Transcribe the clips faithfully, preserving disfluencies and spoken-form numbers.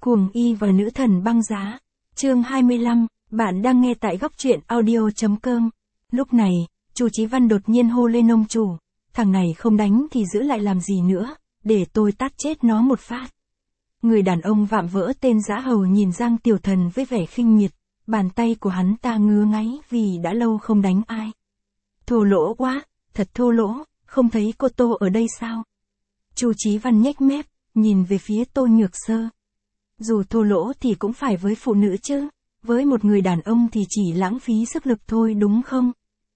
Cuồng y và nữ thần băng giá. Chương hai mươi lăm, bạn đang nghe tại góc truyện audio chấm com. Lúc này, Chu Chí Văn đột nhiên hô lên ông chủ, thằng này không đánh thì giữ lại làm gì nữa, để tôi tát chết nó một phát. Người đàn ông vạm vỡ tên Dã Hầu nhìn Giang Tiểu Thần với vẻ khinh miệt, bàn tay của hắn ta ngứa ngáy vì đã lâu không đánh ai. Thô lỗ quá, thật thô lỗ, không thấy cô Tô ở đây sao? Chu Chí Văn nhếch mép, nhìn về phía Tô Nhược Sơ. Dù thô lỗ thì cũng phải với phụ nữ chứ, với một người đàn ông thì chỉ lãng phí sức lực thôi đúng không?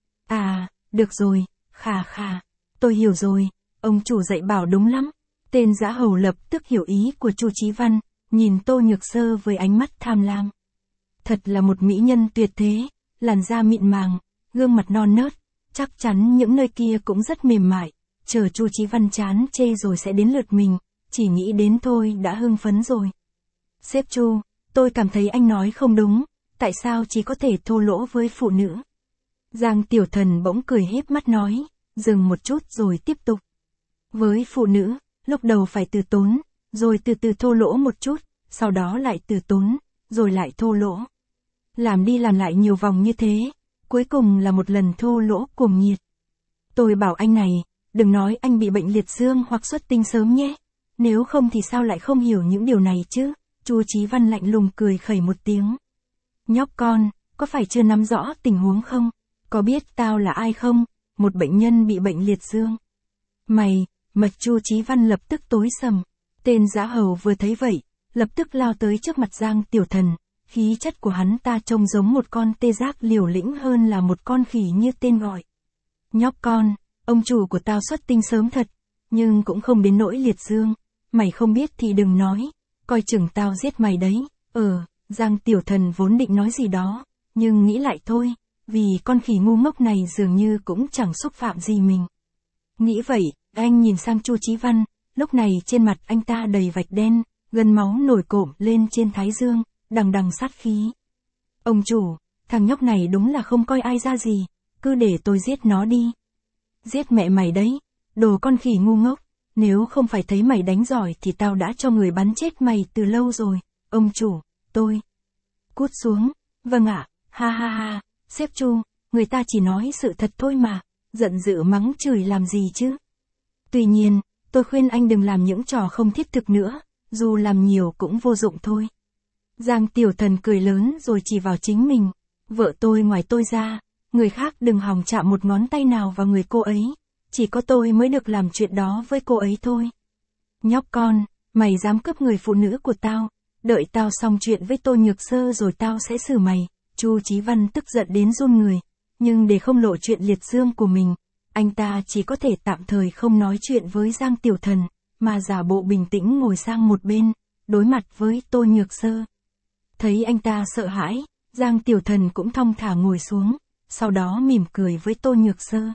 À, được rồi, khà khà, tôi hiểu rồi, ông chủ dạy bảo đúng lắm. Tên Dã Hầu lập tức hiểu ý của Chu Chí Văn, nhìn Tô Nhược Sơ với ánh mắt tham lam. Thật là một mỹ nhân tuyệt thế, làn da mịn màng, gương mặt non nớt, chắc chắn những nơi kia cũng rất mềm mại, chờ Chu Chí Văn chán chê rồi sẽ đến lượt mình, chỉ nghĩ đến thôi đã hưng phấn rồi. Sếp Chu, tôi cảm thấy anh nói không đúng, tại sao chỉ có thể thô lỗ với phụ nữ? Giang Tiểu Thần bỗng cười híp mắt nói, dừng một chút rồi tiếp tục. Với phụ nữ, lúc đầu phải từ tốn, rồi từ từ thô lỗ một chút, sau đó lại từ tốn, rồi lại thô lỗ. Làm đi làm lại nhiều vòng như thế, cuối cùng là một lần thô lỗ cuồng nhiệt. Tôi bảo anh này, đừng nói anh bị bệnh liệt dương hoặc xuất tinh sớm nhé, nếu không thì sao lại không hiểu những điều này chứ? Chu Chí Văn lạnh lùng cười khẩy một tiếng. Nhóc con, có phải chưa nắm rõ tình huống không? Có biết tao là ai không? Một bệnh nhân bị bệnh liệt dương. Mày, mạch Chu Chí Văn lập tức tối sầm. Tên Dã Hầu vừa thấy vậy, lập tức lao tới trước mặt Giang Tiểu Thần. Khí chất của hắn ta trông giống một con tê giác liều lĩnh hơn là một con khỉ như tên gọi. Nhóc con, ông chủ của tao xuất tinh sớm thật, nhưng cũng không đến nỗi liệt dương. Mày không biết thì đừng nói, coi chừng tao giết mày đấy. Ờ, Giang Tiểu Thần vốn định nói gì đó, nhưng nghĩ lại thôi, vì con khỉ ngu ngốc này dường như cũng chẳng xúc phạm gì mình. Nghĩ vậy, anh nhìn sang Chu Chí Văn, lúc này trên mặt anh ta đầy vạch đen, gân máu nổi cộm lên trên thái dương, đằng đằng sát khí. Ông chủ, thằng nhóc này đúng là không coi ai ra gì, cứ để tôi giết nó đi. Giết mẹ mày đấy, đồ con khỉ ngu ngốc, nếu không phải thấy mày đánh giỏi thì tao đã cho người bắn chết mày từ lâu rồi. Ông chủ, tôi. Cút xuống, vâng ạ, ha ha ha, sếp Chu, người ta chỉ nói sự thật thôi mà, giận dữ mắng chửi làm gì chứ. Tuy nhiên, tôi khuyên anh đừng làm những trò không thiết thực nữa, dù làm nhiều cũng vô dụng thôi. Giang Tiểu Thần cười lớn rồi chỉ vào chính mình, vợ tôi ngoài tôi ra, người khác đừng hòng chạm một ngón tay nào vào người cô ấy, chỉ có tôi mới được làm chuyện đó với cô ấy thôi. Nhóc con, mày dám cướp người phụ nữ của tao, đợi tao xong chuyện với Tô Nhược Sơ rồi tao sẽ xử mày. Chu Chí Văn tức giận đến run người, nhưng để không lộ chuyện liệt dương của mình, anh ta chỉ có thể tạm thời không nói chuyện với Giang Tiểu Thần, mà giả bộ bình tĩnh ngồi sang một bên, đối mặt với Tô Nhược Sơ. Thấy anh ta sợ hãi, Giang Tiểu Thần cũng thong thả ngồi xuống, sau đó mỉm cười với Tô Nhược Sơ.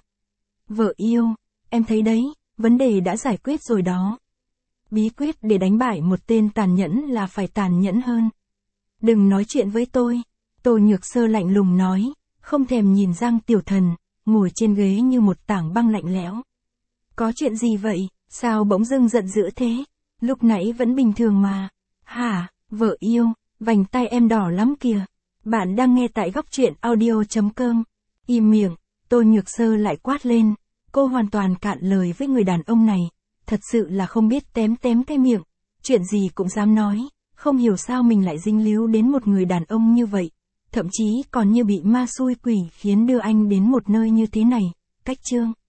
Vợ yêu, em thấy đấy, vấn đề đã giải quyết rồi đó. Bí quyết để đánh bại một tên tàn nhẫn là phải tàn nhẫn hơn. Đừng nói chuyện với tôi, Tô Nhược Sơ lạnh lùng nói, không thèm nhìn Giang Tiểu Thần, ngồi trên ghế như một tảng băng lạnh lẽo. Có chuyện gì vậy, sao bỗng dưng giận dữ thế, lúc nãy vẫn bình thường mà. Hả, vợ yêu, vành tay em đỏ lắm kìa. Bạn đang nghe tại góc truyện audio chấm com. Im miệng, Tô Nhược Sơ lại quát lên, cô hoàn toàn cạn lời với người đàn ông này, thật sự là không biết tém tém cái miệng, chuyện gì cũng dám nói, không hiểu sao mình lại dính líu đến một người đàn ông như vậy, thậm chí còn như bị ma xui quỷ khiến đưa anh đến một nơi như thế này. Cách chương